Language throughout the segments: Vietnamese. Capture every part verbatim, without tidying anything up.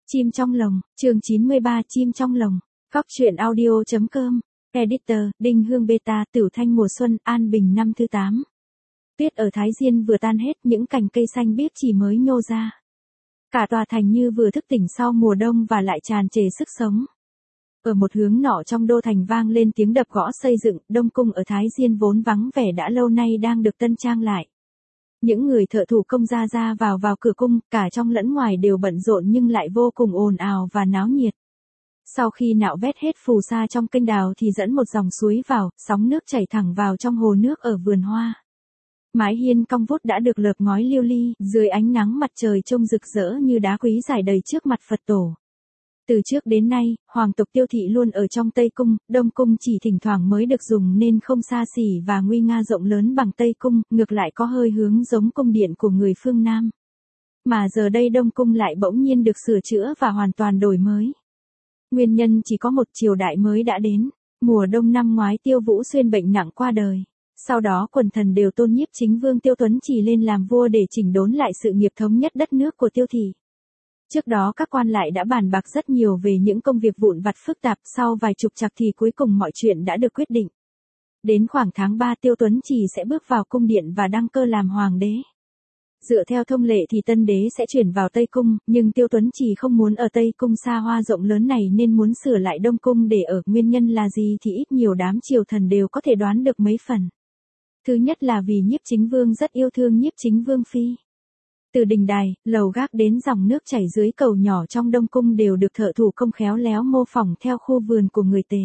Chim trong lồng, chương chín mươi ba Chim trong lồng. Góc truyện audio.com. Editor, Đinh Hương Beta, Tiểu Thanh mùa xuân, An Bình năm thứ tám. Tuyết ở Thái Diên vừa tan hết, những cành cây xanh biếc chỉ mới nhô ra. Cả tòa thành như vừa thức tỉnh sau mùa đông và lại tràn trề sức sống. Ở một hướng nọ trong đô thành vang lên tiếng đập gõ xây dựng, Đông Cung ở Thái Diên vốn vắng vẻ đã lâu nay đang được tân trang lại. Những người thợ thủ công ra ra vào vào cửa cung, cả trong lẫn ngoài đều bận rộn nhưng lại vô cùng ồn ào và náo nhiệt. Sau khi nạo vét hết phù sa trong kênh đào thì dẫn một dòng suối vào, sóng nước chảy thẳng vào trong hồ nước ở vườn hoa. Mái hiên cong vút đã được lợp ngói liêu li, dưới ánh nắng mặt trời trông rực rỡ như đá quý rải đầy trước mặt Phật tổ. Từ trước đến nay, hoàng tộc Tiêu thị luôn ở trong Tây Cung, Đông Cung chỉ thỉnh thoảng mới được dùng nên không xa xỉ và nguy nga rộng lớn bằng Tây Cung, ngược lại có hơi hướng giống cung điện của người phương Nam. Mà giờ đây Đông Cung lại bỗng nhiên được sửa chữa và hoàn toàn đổi mới. Nguyên nhân chỉ có một, triều đại mới đã đến. Mùa đông năm ngoái Tiêu Vũ Xuyên bệnh nặng qua đời. Sau đó quần thần đều tôn nhiếp chính vương Tiêu Tuấn Chỉ lên làm vua để chỉnh đốn lại sự nghiệp thống nhất đất nước của Tiêu thị. Trước đó các quan lại đã bàn bạc rất nhiều về những công việc vụn vặt phức tạp, sau vài trục trặc thì cuối cùng mọi chuyện đã được quyết định. Đến khoảng tháng ba Tiêu Tuấn Chỉ sẽ bước vào cung điện và đăng cơ làm hoàng đế. Dựa theo thông lệ thì tân đế sẽ chuyển vào Tây Cung, nhưng Tiêu Tuấn Chỉ không muốn ở Tây Cung xa hoa rộng lớn này nên muốn sửa lại Đông Cung để ở. Nguyên nhân là gì thì ít nhiều đám triều thần đều có thể đoán được mấy phần. Thứ nhất là vì nhiếp chính vương rất yêu thương nhiếp chính vương phi. Từ đình đài, lầu gác đến dòng nước chảy dưới cầu nhỏ trong Đông Cung đều được thợ thủ công khéo léo mô phỏng theo khu vườn của người Tề.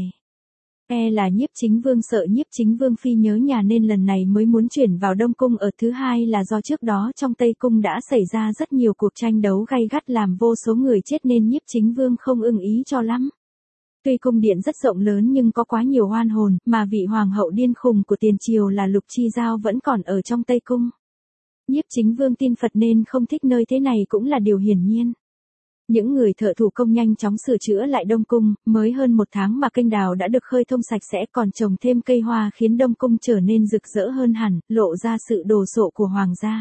E là nhiếp chính vương sợ nhiếp chính vương phi nhớ nhà nên lần này mới muốn chuyển vào Đông Cung. Ở thứ hai là do trước đó trong Tây Cung đã xảy ra rất nhiều cuộc tranh đấu gay gắt làm vô số người chết nên nhiếp chính vương không ưng ý cho lắm. Tuy cung điện rất rộng lớn nhưng có quá nhiều oan hồn, mà vị hoàng hậu điên khùng của tiền triều là Lục Chi Giao vẫn còn ở trong Tây Cung. Nhiếp chính vương tin Phật nên không thích nơi thế này cũng là điều hiển nhiên. Những người thợ thủ công nhanh chóng sửa chữa lại Đông Cung, mới hơn một tháng mà kênh đào đã được khơi thông sạch sẽ, còn trồng thêm cây hoa khiến Đông Cung trở nên rực rỡ hơn hẳn, lộ ra sự đồ sộ của hoàng gia.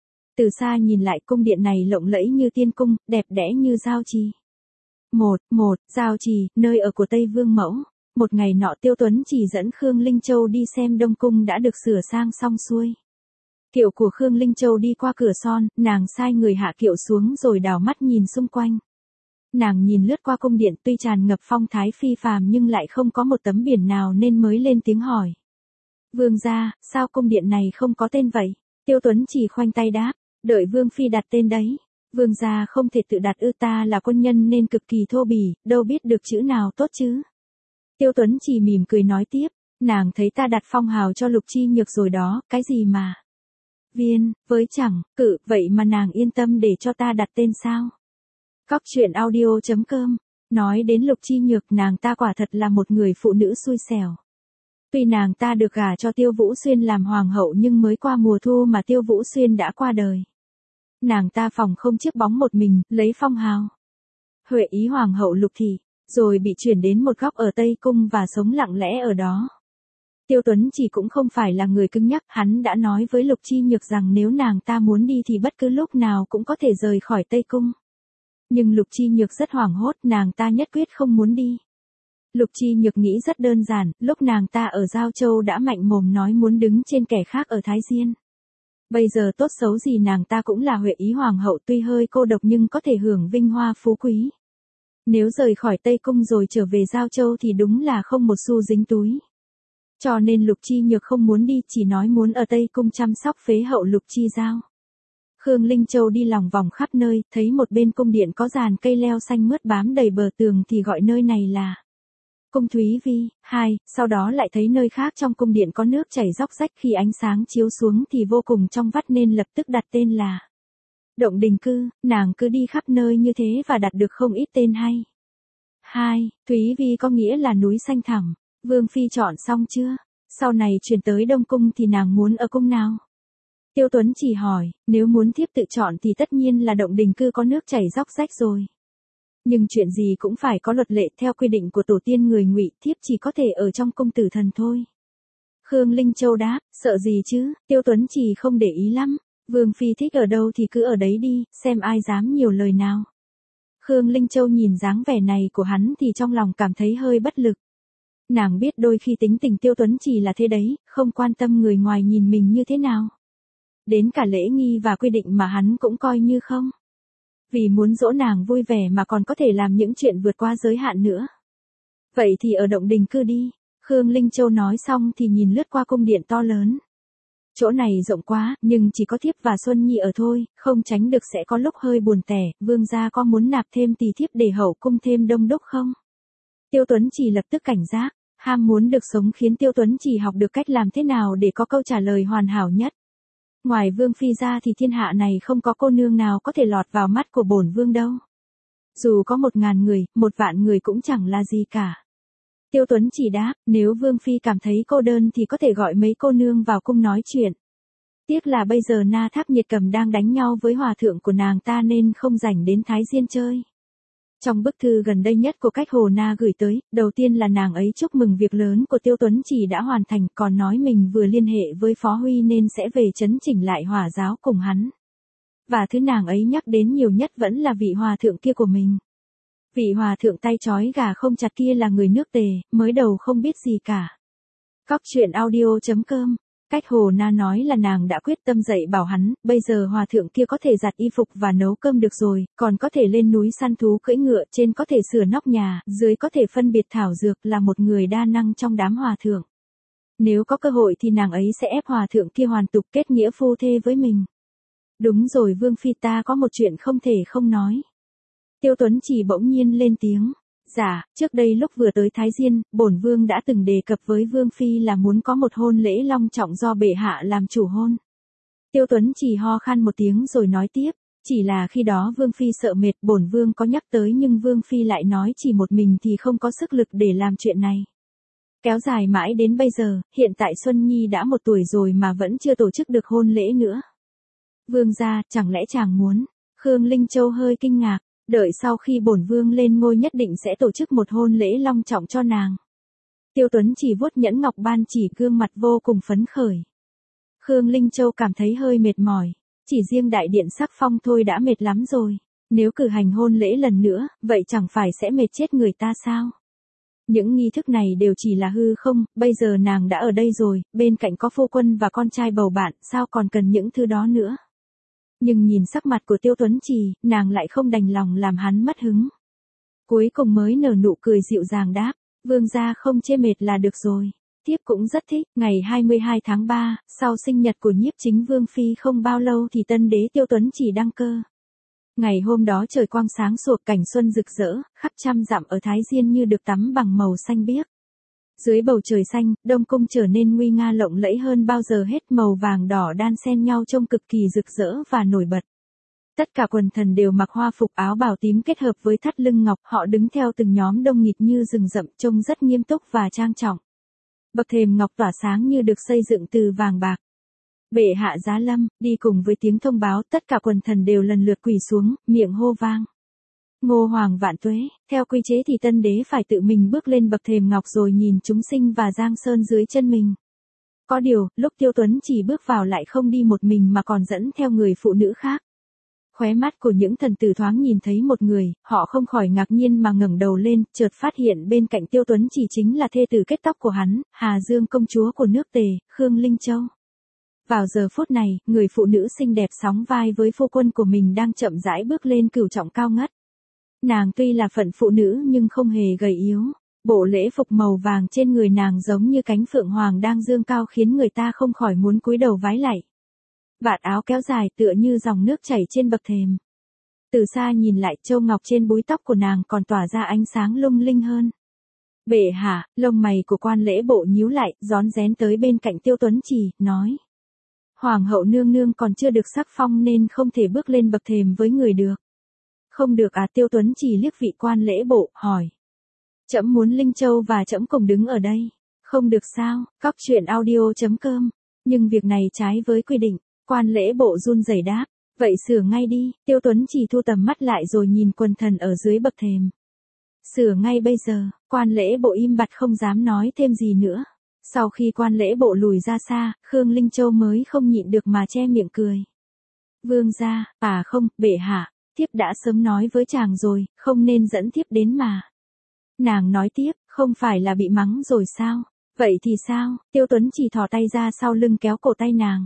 Từ xa nhìn lại cung điện này lộng lẫy như tiên cung, đẹp đẽ như giao trì. Một, một, giao trì, nơi ở của Tây Vương Mẫu. Một ngày nọ Tiêu Tuấn Chỉ dẫn Khương Linh Châu đi xem Đông Cung đã được sửa sang xong xuôi. Kiệu của Khương Linh Châu đi qua cửa son, nàng sai người hạ kiệu xuống rồi đảo mắt nhìn xung quanh. Nàng nhìn lướt qua cung điện tuy tràn ngập phong thái phi phàm nhưng lại không có một tấm biển nào nên mới lên tiếng hỏi. Vương gia, sao cung điện này không có tên vậy? Tiêu Tuấn Chỉ khoanh tay đáp, đợi Vương phi đặt tên đấy. Vương gia không thể tự đặt ư, ta là quân nhân nên cực kỳ thô bỉ, đâu biết được chữ nào tốt chứ. Tiêu Tuấn Chỉ mỉm cười nói tiếp, nàng thấy ta đặt phong hào cho Lục Chi Nhược rồi đó, cái gì mà viên, với chẳng, cự, vậy mà nàng yên tâm để cho ta đặt tên sao? Góc truyện audio.com. Nói đến Lục Chi Nhược, nàng ta quả thật là một người phụ nữ xui xẻo. Tuy nàng ta được gả cho Tiêu Vũ Xuyên làm hoàng hậu nhưng mới qua mùa thu mà Tiêu Vũ Xuyên đã qua đời. Nàng ta phòng không chiếc bóng một mình, lấy phong hào Huệ Ý hoàng hậu Lục thị, rồi bị chuyển đến một góc ở Tây Cung và sống lặng lẽ ở đó. Tiêu Tuấn Chỉ cũng không phải là người cứng nhắc, hắn đã nói với Lục Chi Nhược rằng nếu nàng ta muốn đi thì bất cứ lúc nào cũng có thể rời khỏi Tây Cung. Nhưng Lục Chi Nhược rất hoảng hốt, nàng ta nhất quyết không muốn đi. Lục Chi Nhược nghĩ rất đơn giản, lúc nàng ta ở Giao Châu đã mạnh mồm nói muốn đứng trên kẻ khác ở Thái Diên. Bây giờ tốt xấu gì nàng ta cũng là Huệ Ý hoàng hậu, tuy hơi cô độc nhưng có thể hưởng vinh hoa phú quý. Nếu rời khỏi Tây Cung rồi trở về Giao Châu thì đúng là không một xu dính túi. Cho nên Lục Chi Nhược không muốn đi, chỉ nói muốn ở Tây Cung chăm sóc phế hậu Lục Chi Giao. Khương Linh Châu đi lòng vòng khắp nơi, thấy một bên cung điện có dàn cây leo xanh mướt bám đầy bờ tường thì gọi nơi này là Cung Thúy Vi. Hai, sau đó lại thấy nơi khác trong cung điện có nước chảy róc rách, khi ánh sáng chiếu xuống thì vô cùng trong vắt nên lập tức đặt tên là Động Đình Cư. Nàng cứ đi khắp nơi như thế và đặt được không ít tên hay. Hai, Thúy Vi có nghĩa là núi xanh thẳm. Vương phi chọn xong chưa? Sau này chuyển tới Đông Cung thì nàng muốn ở cung nào? Tiêu Tuấn Chỉ hỏi, nếu muốn thiếp tự chọn thì tất nhiên là Động Đình Cư có nước chảy róc rách rồi. Nhưng chuyện gì cũng phải có luật lệ, theo quy định của tổ tiên người Ngụy, thiếp chỉ có thể ở trong cung tử thần thôi. Khương Linh Châu đáp, sợ gì chứ? Tiêu Tuấn Chỉ không để ý lắm. Vương phi thích ở đâu thì cứ ở đấy đi, xem ai dám nhiều lời nào. Khương Linh Châu nhìn dáng vẻ này của hắn thì trong lòng cảm thấy hơi bất lực. Nàng biết đôi khi tính tình Tiêu Tuấn Chỉ là thế đấy, không quan tâm người ngoài nhìn mình như thế nào. Đến cả lễ nghi và quy định mà hắn cũng coi như không. Vì muốn dỗ nàng vui vẻ mà còn có thể làm những chuyện vượt qua giới hạn nữa. Vậy thì ở Động Đình cư đi. Khương Linh Châu nói xong thì nhìn lướt qua cung điện to lớn. Chỗ này rộng quá, nhưng chỉ có thiếp và Xuân Nhi ở thôi, không tránh được sẽ có lúc hơi buồn tẻ, vương gia có muốn nạp thêm tỳ thiếp để hậu cung thêm đông đúc không? Tiêu Tuấn Chỉ lập tức cảnh giác, ham muốn được sống khiến Tiêu Tuấn Chỉ học được cách làm thế nào để có câu trả lời hoàn hảo nhất. Ngoài vương phi ra thì thiên hạ này không có cô nương nào có thể lọt vào mắt của bổn vương đâu. Dù có một ngàn người, một vạn người cũng chẳng là gì cả. Tiêu Tuấn Chỉ đáp, nếu vương phi cảm thấy cô đơn thì có thể gọi mấy cô nương vào cung nói chuyện. Tiếc là bây giờ Na Thác Nhiệt Cầm đang đánh nhau với hòa thượng của nàng ta nên không rảnh đến Thái Diên chơi. Trong bức thư gần đây nhất của Cách Hồ Na gửi tới, đầu tiên là nàng ấy chúc mừng việc lớn của Tiêu Tuấn Chỉ đã hoàn thành, còn nói mình vừa liên hệ với Phó Huy nên sẽ về chấn chỉnh lại hỏa giáo cùng hắn. Và thứ nàng ấy nhắc đến nhiều nhất vẫn là vị hòa thượng kia của mình. Vị hòa thượng tay trói gà không chặt kia là người nước Tề, mới đầu không biết gì cả. Cóc truyện audio chấm com. Cách Hồ Na nói là nàng đã quyết tâm dạy bảo hắn, bây giờ hòa thượng kia có thể giặt y phục và nấu cơm được rồi, còn có thể lên núi săn thú cưỡi ngựa, trên có thể sửa nóc nhà, dưới có thể phân biệt thảo dược, là một người đa năng trong đám hòa thượng. Nếu có cơ hội thì nàng ấy sẽ ép hòa thượng kia hoàn tục kết nghĩa phu thê với mình. Đúng rồi vương phi, ta có một chuyện không thể không nói. Tiêu Tuấn Chỉ bỗng nhiên lên tiếng. Dạ, trước đây lúc vừa tới Thái Diên, bổn vương đã từng đề cập với vương phi là muốn có một hôn lễ long trọng do bệ hạ làm chủ hôn. Tiêu Tuấn Chỉ ho khan một tiếng rồi nói tiếp, chỉ là khi đó vương phi sợ mệt, bổn vương có nhắc tới nhưng vương phi lại nói chỉ một mình thì không có sức lực để làm chuyện này. Kéo dài mãi đến bây giờ, hiện tại Xuân Nhi đã một tuổi rồi mà vẫn chưa tổ chức được hôn lễ nữa. Vương gia, chẳng lẽ chàng muốn? Khương Linh Châu hơi kinh ngạc. Đợi sau khi bổn vương lên ngôi nhất định sẽ tổ chức một hôn lễ long trọng cho nàng. Tiêu Tuấn Chỉ vuốt nhẫn ngọc ban chỉ, gương mặt vô cùng phấn khởi. Khương Linh Châu cảm thấy hơi mệt mỏi. Chỉ riêng đại điện sắc phong thôi đã mệt lắm rồi. Nếu cử hành hôn lễ lần nữa, vậy chẳng phải sẽ mệt chết người ta sao? Những nghi thức này đều chỉ là hư không, bây giờ nàng đã ở đây rồi, bên cạnh có phu quân và con trai bầu bạn, sao còn cần những thứ đó nữa? Nhưng nhìn sắc mặt của Tiêu Tuấn Chỉ, nàng lại không đành lòng làm hắn mất hứng. Cuối cùng mới nở nụ cười dịu dàng đáp, vương gia không chê mệt là được rồi. Thiếp cũng rất thích. Ngày hai mươi hai tháng ba, sau sinh nhật của nhiếp chính vương phi không bao lâu thì tân đế Tiêu Tuấn Chỉ đăng cơ. Ngày hôm đó trời quang sáng sủa, cảnh xuân rực rỡ, khắp trăm dặm ở Thái Diên như được tắm bằng màu xanh biếc. Dưới bầu trời xanh, Đông Cung trở nên nguy nga lộng lẫy hơn bao giờ hết, màu vàng đỏ đan xen nhau trông cực kỳ rực rỡ và nổi bật. Tất cả quần thần đều mặc hoa phục áo bào tím kết hợp với thắt lưng ngọc, họ đứng theo từng nhóm đông nghịt như rừng rậm, trông rất nghiêm túc và trang trọng. Bậc thềm ngọc tỏa sáng như được xây dựng từ vàng bạc. Bệ hạ giá lâm, đi cùng với tiếng thông báo, tất cả quần thần đều lần lượt quỳ xuống, miệng hô vang. Ngô Hoàng vạn tuế, theo quy chế thì tân đế phải tự mình bước lên bậc thềm ngọc rồi nhìn chúng sinh và giang sơn dưới chân mình. Có điều, lúc Tiêu Tuấn Chỉ bước vào lại không đi một mình mà còn dẫn theo người phụ nữ khác. Khóe mắt của những thần tử thoáng nhìn thấy một người, họ không khỏi ngạc nhiên mà ngẩng đầu lên, chợt phát hiện bên cạnh Tiêu Tuấn Chỉ chính là thê tử kết tóc của hắn, Hà Dương công chúa của nước Tề, Khương Linh Châu. Vào giờ phút này, người phụ nữ xinh đẹp sóng vai với phu quân của mình đang chậm rãi bước lên cửu trọng cao ngất. Nàng tuy là phận phụ nữ nhưng không hề gầy yếu, bộ lễ phục màu vàng trên người nàng giống như cánh phượng hoàng đang dương cao khiến người ta không khỏi muốn cúi đầu vái lạy. Vạt áo kéo dài tựa như dòng nước chảy trên bậc thềm. Từ xa nhìn lại, châu ngọc trên búi tóc của nàng còn tỏa ra ánh sáng lung linh hơn. Bệ hạ, lông mày của quan lễ bộ nhíu lại, rón rén tới bên cạnh Tiêu Tuấn Chỉ, nói. Hoàng hậu nương nương còn chưa được sắc phong nên không thể bước lên bậc thềm với người được. Không được à? Tiêu Tuấn Chỉ liếc vị quan lễ bộ, hỏi. Trẫm muốn Linh Châu và trẫm cùng đứng ở đây. Không được sao? Cóc truyện audio chấm com. Nhưng việc này trái với quy định. Quan lễ bộ run rẩy đáp. Vậy sửa ngay đi. Tiêu Tuấn Chỉ thu tầm mắt lại rồi nhìn quần thần ở dưới bậc thềm. Sửa ngay bây giờ. Quan lễ bộ im bặt không dám nói thêm gì nữa. Sau khi quan lễ bộ lùi ra xa, Khương Linh Châu mới không nhịn được mà che miệng cười. Vương gia, à không, bệ hạ. thiếp đã sớm nói với chàng rồi, không nên dẫn thiếp đến mà. Nàng nói tiếp, không phải là bị mắng rồi sao? Vậy thì sao? Tiêu Tuấn chỉ thò tay ra sau lưng kéo cổ tay nàng.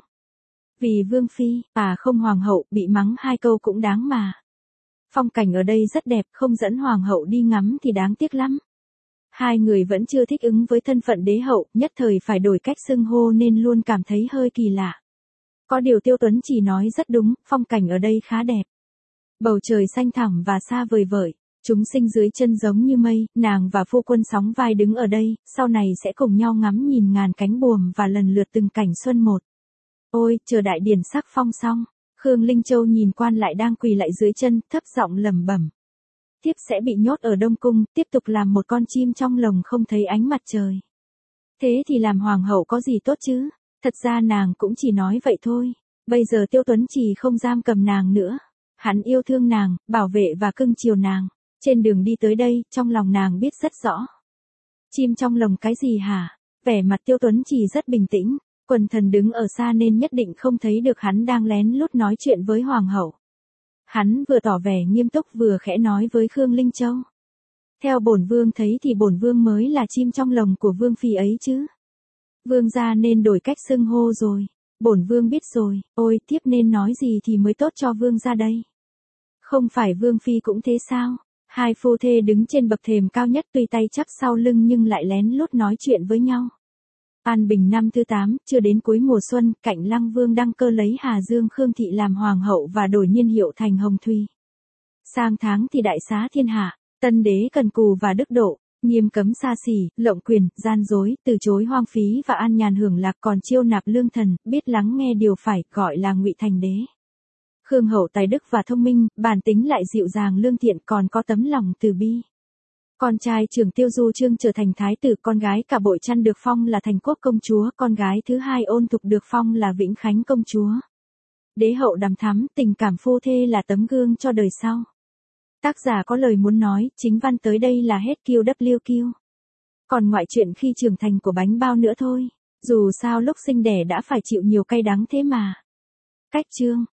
Vì Vương Phi, à không Hoàng hậu, bị mắng hai câu cũng đáng mà. Phong cảnh ở đây rất đẹp, không dẫn Hoàng hậu đi ngắm thì đáng tiếc lắm. Hai người vẫn chưa thích ứng với thân phận đế hậu, nhất thời phải đổi cách xưng hô nên luôn cảm thấy hơi kỳ lạ. Có điều Tiêu Tuấn chỉ nói rất đúng, phong cảnh ở đây khá đẹp. Bầu trời xanh thẳm và xa vời vợi, chúng sinh dưới chân giống như mây, nàng và phu quân sóng vai đứng ở đây, sau này sẽ cùng nhau ngắm nhìn ngàn cánh buồm và lần lượt từng cảnh xuân một. Ôi, chờ đại điển sắc phong xong, Khương Linh Châu nhìn quan lại đang quỳ lại dưới chân, thấp giọng lẩm bẩm. Thiếp sẽ bị nhốt ở Đông Cung, tiếp tục làm một con chim trong lồng không thấy ánh mặt trời. Thế thì làm hoàng hậu có gì tốt chứ? Thật ra nàng cũng chỉ nói vậy thôi. Bây giờ Tiêu Tuấn chỉ không giam cầm nàng nữa. Hắn yêu thương nàng, bảo vệ và cưng chiều nàng. Trên đường đi tới đây, trong lòng nàng biết rất rõ. Chim trong lồng cái gì hả? Vẻ mặt Tiêu Tuấn chỉ rất bình tĩnh. Quần thần đứng ở xa nên nhất định không thấy được hắn đang lén lút nói chuyện với hoàng hậu. Hắn vừa tỏ vẻ nghiêm túc vừa khẽ nói với Khương Linh Châu. Theo bổn vương thấy thì bổn vương mới là chim trong lồng của Vương Phi ấy chứ. Vương gia nên đổi cách xưng hô rồi. Bổn vương biết rồi, ôi tiếp nên nói gì thì mới tốt cho vương gia đây. Không phải Vương Phi cũng thế sao? Hai phu thê đứng trên bậc thềm cao nhất tuy tay chắp sau lưng nhưng lại lén lút nói chuyện với nhau. An Bình năm thứ tám, chưa đến cuối mùa xuân, Cạnh Lăng Vương đăng cơ lấy Hà Dương Khương Thị làm hoàng hậu và đổi niên hiệu thành Hồng Thùy. Sang tháng thì đại xá thiên hạ, tân đế cần cù và đức độ, nghiêm cấm xa xỉ, lộng quyền, gian dối, từ chối hoang phí và an nhàn hưởng lạc, còn chiêu nạp lương thần, biết lắng nghe điều phải, gọi là ngụy thành đế. Khương hậu tài đức và thông minh, bản tính lại dịu dàng lương thiện, còn có tấm lòng từ bi. Con trai trưởng Tiêu Du Trương trở thành thái tử, con gái Cả Bội Chăn được phong là Thành Quốc công chúa, con gái thứ hai Ôn Thục được phong là Vĩnh Khánh công chúa. Đế hậu đằm thắm, tình cảm phu thê là tấm gương cho đời sau. Tác giả có lời muốn nói, chính văn tới đây là hết kiu đắp liu kiu. Còn ngoại truyện khi trưởng thành của bánh bao nữa thôi. Dù sao lúc sinh đẻ đã phải chịu nhiều cay đắng thế mà. Cách chương